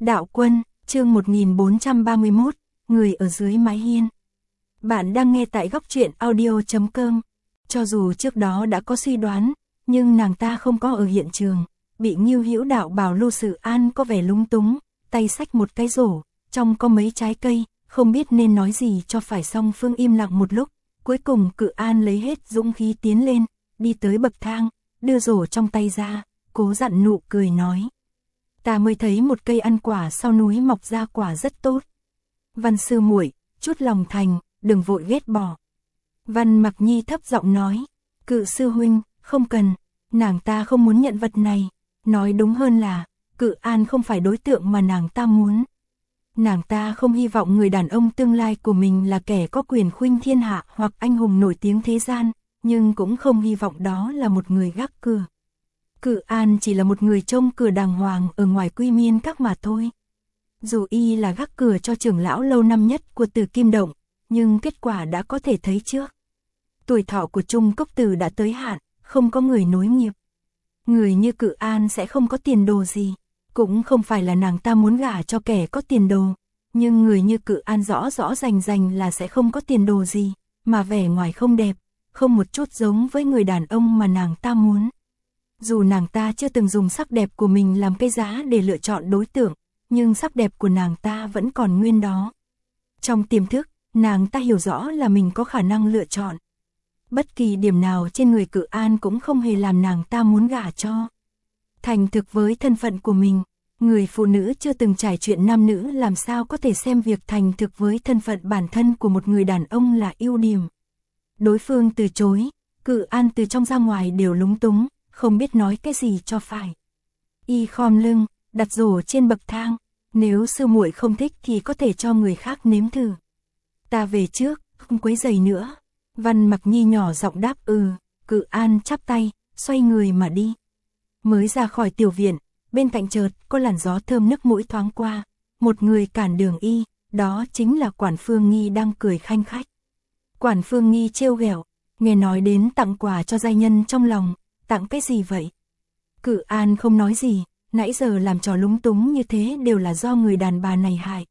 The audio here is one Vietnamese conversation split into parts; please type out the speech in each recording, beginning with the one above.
Đạo Quân, chương 1431, người ở dưới mái hiên. Bạn đang nghe tại góc truyện audio.com. Cho dù trước đó đã có suy đoán, nhưng nàng ta không có ở hiện trường, bị Ngưu Hữu Đạo bảo Lô Sự An có vẻ lúng túng, tay xách một cái rổ, trong có mấy trái cây, không biết nên nói gì cho phải. Song Phương im lặng một lúc, cuối cùng Cự An lấy hết dũng khí tiến lên, đi tới bậc thang, đưa rổ trong tay ra, cố dặn nụ cười nói. Ta mới thấy một cây ăn quả sau núi mọc ra quả rất tốt. Văn sư muội, chút lòng thành, đừng vội ghét bỏ. Văn Mặc Nhi thấp giọng nói, Cự sư huynh, không cần, nàng ta không muốn nhận vật này. Nói đúng hơn là, Cự An không phải đối tượng mà nàng ta muốn. Nàng ta không hy vọng người đàn ông tương lai của mình là kẻ có quyền khuynh thiên hạ hoặc anh hùng nổi tiếng thế gian, nhưng cũng không hy vọng đó là một người gác cửa. Cự An chỉ là một người trông cửa đàng hoàng ở ngoài Quy Miên Các mà thôi. Dù y là gác cửa cho trưởng lão lâu năm nhất của Tử Kim Động, nhưng kết quả đã có thể thấy trước. Tuổi thọ của Trung Cốc Tử đã tới hạn, không có người nối nghiệp. Người như Cự An sẽ không có tiền đồ gì, cũng không phải là nàng ta muốn gả cho kẻ có tiền đồ, nhưng người như Cự An rõ rõ rành rành là sẽ không có tiền đồ gì, mà vẻ ngoài không đẹp, không một chút giống với người đàn ông mà nàng ta muốn. Dù nàng ta chưa từng dùng sắc đẹp của mình làm cái giá để lựa chọn đối tượng, nhưng sắc đẹp của nàng ta vẫn còn nguyên đó. Trong tiềm thức, nàng ta hiểu rõ là mình có khả năng lựa chọn. Bất kỳ điểm nào trên người Cự An cũng không hề làm nàng ta muốn gả cho. Thành thực với thân phận của mình, người phụ nữ chưa từng trải chuyện nam nữ làm sao có thể xem việc thành thực với thân phận bản thân của một người đàn ông là ưu điểm. Đối phương từ chối, Cự An từ trong ra ngoài đều lúng túng, không biết nói cái gì cho phải. Y khom lưng, đặt rổ trên bậc thang, nếu sư muội không thích thì có thể cho người khác nếm thử. Ta về trước, không quấy rầy nữa. Văn Mặc Nhi nhỏ giọng đáp Cự An chắp tay, xoay người mà đi. Mới ra khỏi tiểu viện, bên cạnh chợt có làn gió thơm nức mũi thoáng qua, một người cản đường y, đó chính là Quản Phương Nghi đang cười khanh khách. Quản Phương Nghi trêu ghẹo, nghe nói đến tặng quà cho giai nhân trong lòng, tặng cái gì vậy? Cự An không nói gì, nãy giờ làm trò lúng túng như thế đều là do người đàn bà này hại.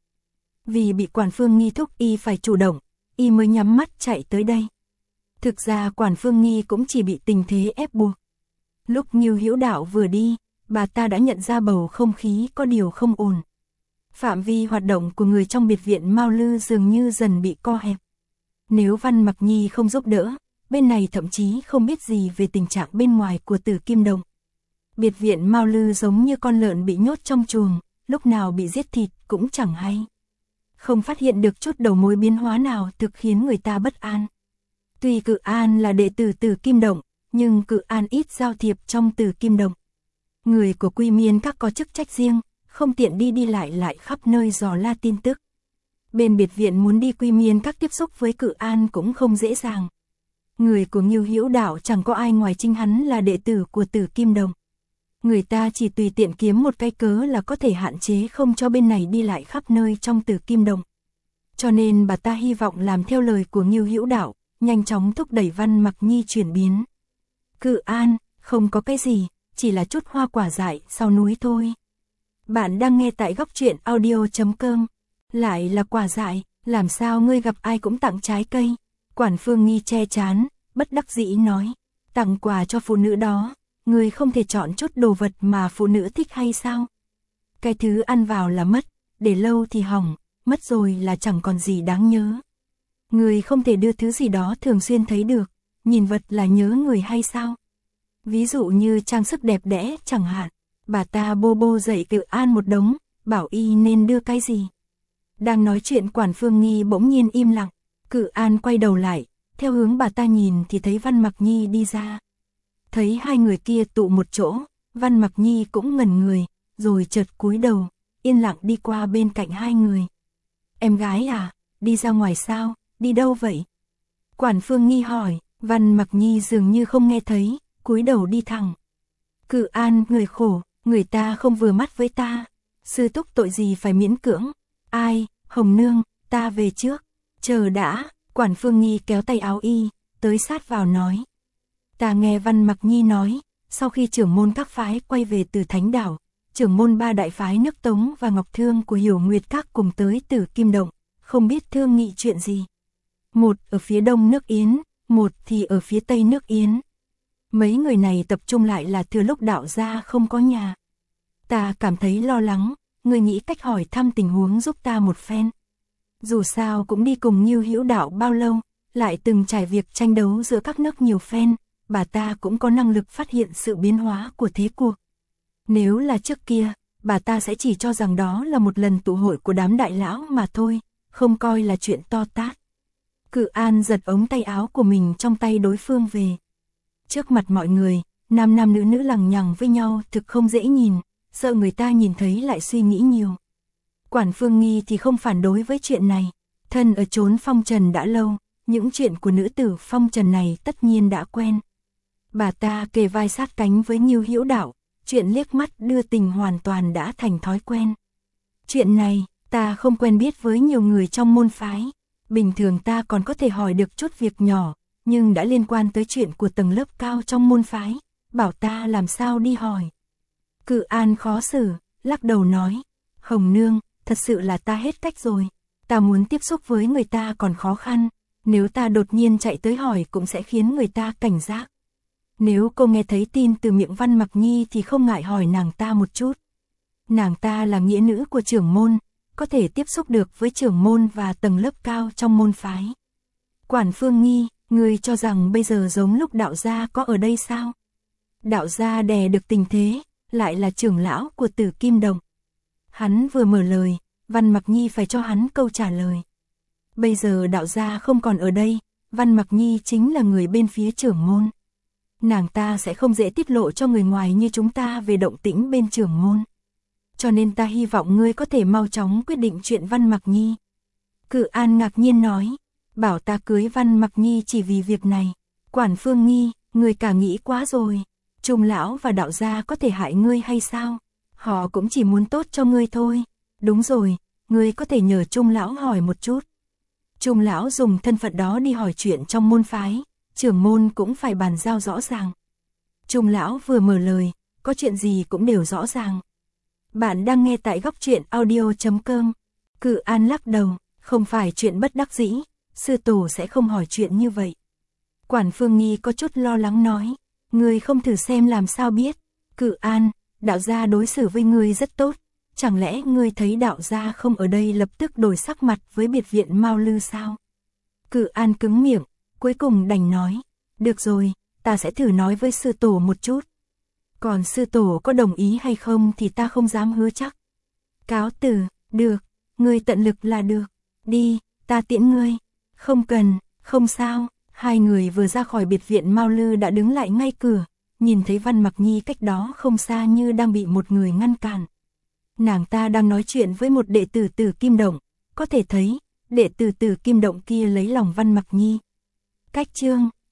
Vì bị Quản Phương Nghi thúc y phải chủ động, y mới nhắm mắt chạy tới đây. Thực ra Quản Phương Nghi cũng chỉ bị tình thế ép buộc. Lúc Ngưu Hữu Đạo vừa đi, bà ta đã nhận ra bầu không khí có điều không ổn. Phạm vi hoạt động của người trong biệt viện Mao Lư dường như dần bị co hẹp. Nếu Văn Mặc Nhi không giúp đỡ, bên này thậm chí không biết gì về tình trạng bên ngoài của Tử Kim Động. Biệt viện Mao Lư giống như con lợn bị nhốt trong chuồng, lúc nào bị giết thịt cũng chẳng hay. Không phát hiện được chút đầu mối biến hóa nào thực khiến người ta bất an. Tuy Cự An là đệ tử Tử Kim Động, nhưng Cự An ít giao thiệp trong Tử Kim Động. Người của Quy Miên Các có chức trách riêng, không tiện đi lại khắp nơi dò la tin tức. Bên biệt viện muốn đi Quy Miên Các tiếp xúc với Cự An cũng không dễ dàng. Người của Ngưu Hữu Đạo chẳng có ai ngoài chính hắn là đệ tử của Tử Kim Động. Người ta chỉ tùy tiện kiếm một cái cớ là có thể hạn chế không cho bên này đi lại khắp nơi trong Tử Kim Động. Cho nên bà ta hy vọng làm theo lời của Ngưu Hữu Đạo, nhanh chóng thúc đẩy Văn Mặc Nhi chuyển biến. Cự An, không có cái gì, chỉ là chút hoa quả dại sau núi thôi. Bạn đang nghe tại góc truyện audio.com. Lại là quả dại, làm sao ngươi gặp ai cũng tặng trái cây? Quản Phương Nghi che chán, bất đắc dĩ nói, tặng quà cho phụ nữ đó, ngươi không thể chọn chút đồ vật mà phụ nữ thích hay sao? Cái thứ ăn vào là mất, để lâu thì hỏng, mất rồi là chẳng còn gì đáng nhớ. Ngươi không thể đưa thứ gì đó thường xuyên thấy được, nhìn vật là nhớ người hay sao? Ví dụ như trang sức đẹp đẽ chẳng hạn, bà ta bô dậy Cự An một đống, bảo y nên đưa cái gì. Đang nói chuyện Quản Phương Nghi bỗng nhiên im lặng, Cự An quay đầu lại, theo hướng bà ta nhìn thì thấy Văn Mặc Nhi đi ra. Thấy hai người kia tụ một chỗ, Văn Mặc Nhi cũng ngẩn người, rồi chợt cúi đầu, yên lặng đi qua bên cạnh hai người. Em gái à, đi ra ngoài sao, đi đâu vậy? Quản Phương Nghi hỏi, Văn Mặc Nhi dường như không nghe thấy, cúi đầu đi thẳng. Cự An, người khổ, người ta không vừa mắt với ta. Sư thúc tội gì phải miễn cưỡng. Ai, Hồng Nương, ta về trước. Chờ đã, Quản Phương Nghi kéo tay áo y, tới sát vào nói. Ta nghe Văn Mặc Nhi nói, sau khi trưởng môn các phái quay về từ Thánh Đảo, trưởng môn ba đại phái nước Tống và Ngọc Thương của Hiểu Nguyệt Các cùng tới Tử Kim Động, không biết thương nghị chuyện gì. Một ở phía đông nước Yến, một thì ở phía tây nước Yến. Mấy người này tập trung lại là thừa lúc đạo gia không có nhà. Ta cảm thấy lo lắng, ngươi nghĩ cách hỏi thăm tình huống giúp ta một phen. Dù sao cũng đi cùng Như Hữu đạo bao lâu, lại từng trải việc tranh đấu giữa các nước nhiều phen, bà ta cũng có năng lực phát hiện sự biến hóa của thế cuộc. Nếu là trước kia, bà ta sẽ chỉ cho rằng đó là một lần tụ hội của đám đại lão mà thôi, không coi là chuyện to tát. Cự An giật ống tay áo của mình trong tay đối phương về. Trước mặt mọi người, nam nam nữ nữ lằng nhằng với nhau thực không dễ nhìn, sợ người ta nhìn thấy lại suy nghĩ nhiều. Quản Phương Nghi thì không phản đối với chuyện này, thân ở chốn phong trần đã lâu, những chuyện của nữ tử phong trần này tất nhiên đã quen. Bà ta kề vai sát cánh với Ngưu Hữu Đạo, chuyện liếc mắt đưa tình hoàn toàn đã thành thói quen. Chuyện này, ta không quen biết với nhiều người trong môn phái, bình thường ta còn có thể hỏi được chút việc nhỏ, nhưng đã liên quan tới chuyện của tầng lớp cao trong môn phái, bảo ta làm sao đi hỏi. Cự An khó xử, lắc đầu nói, Hồng Nương, thật sự là ta hết cách rồi, ta muốn tiếp xúc với người ta còn khó khăn, nếu ta đột nhiên chạy tới hỏi cũng sẽ khiến người ta cảnh giác. Nếu cô nghe thấy tin từ miệng Văn Mặc Nhi thì không ngại hỏi nàng ta một chút. Nàng ta là nghĩa nữ của trưởng môn, có thể tiếp xúc được với trưởng môn và tầng lớp cao trong môn phái. Quản Phương Nghi, ngươi cho rằng bây giờ giống lúc đạo gia có ở đây sao? Đạo gia đè được tình thế, lại là trưởng lão của Tử Kim Động. Hắn vừa mở lời, Văn Mặc Nhi phải cho hắn câu trả lời. Bây giờ đạo gia không còn ở đây, Văn Mặc Nhi chính là người bên phía trưởng môn. Nàng ta sẽ không dễ tiết lộ cho người ngoài như chúng ta về động tĩnh bên trưởng môn. Cho nên ta hy vọng ngươi có thể mau chóng quyết định chuyện Văn Mặc Nhi. Cự An ngạc nhiên nói, bảo ta cưới Văn Mặc Nhi chỉ vì việc này. Quản Phương Nghi, ngươi cả nghĩ quá rồi. Trung lão và đạo gia có thể hại ngươi hay sao? Họ cũng chỉ muốn tốt cho ngươi thôi. Đúng rồi, ngươi có thể nhờ Trung lão hỏi một chút. Trung lão dùng thân phận đó đi hỏi chuyện trong môn phái, trưởng môn cũng phải bàn giao rõ ràng. Trung lão vừa mở lời, có chuyện gì cũng đều rõ ràng. Bạn đang nghe tại góc truyện audio.com. Cự An lắc đầu, không phải chuyện bất đắc dĩ, sư tổ sẽ không hỏi chuyện như vậy. Quản Phương Nghi có chút lo lắng nói, ngươi không thử xem làm sao biết. Cự An, đạo gia đối xử với ngươi rất tốt, chẳng lẽ ngươi thấy đạo gia không ở đây lập tức đổi sắc mặt với biệt viện Mao Lư sao? Cự An cứng miệng, cuối cùng đành nói, được rồi, ta sẽ thử nói với sư tổ một chút. Còn sư tổ có đồng ý hay không thì ta không dám hứa chắc. Cáo từ, được, ngươi tận lực là được. Đi, ta tiễn ngươi. Không cần, không sao. Hai người vừa ra khỏi biệt viện Mao Lư đã đứng lại ngay cửa, nhìn thấy Văn Mặc Nhi cách đó không xa như đang bị một người ngăn cản. Nàng ta đang nói chuyện với một đệ tử Tử Kim Động, có thể thấy, đệ tử Tử Kim Động kia lấy lòng Văn Mặc Nhi. Cách chương